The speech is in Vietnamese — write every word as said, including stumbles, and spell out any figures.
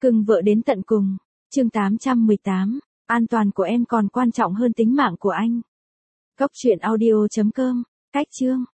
Cưng vợ đến tận cùng. Chương tám trăm mười tám. An toàn của em còn quan trọng hơn tính mạng của anh. Cốc truyện audio chấm com. Cách chương.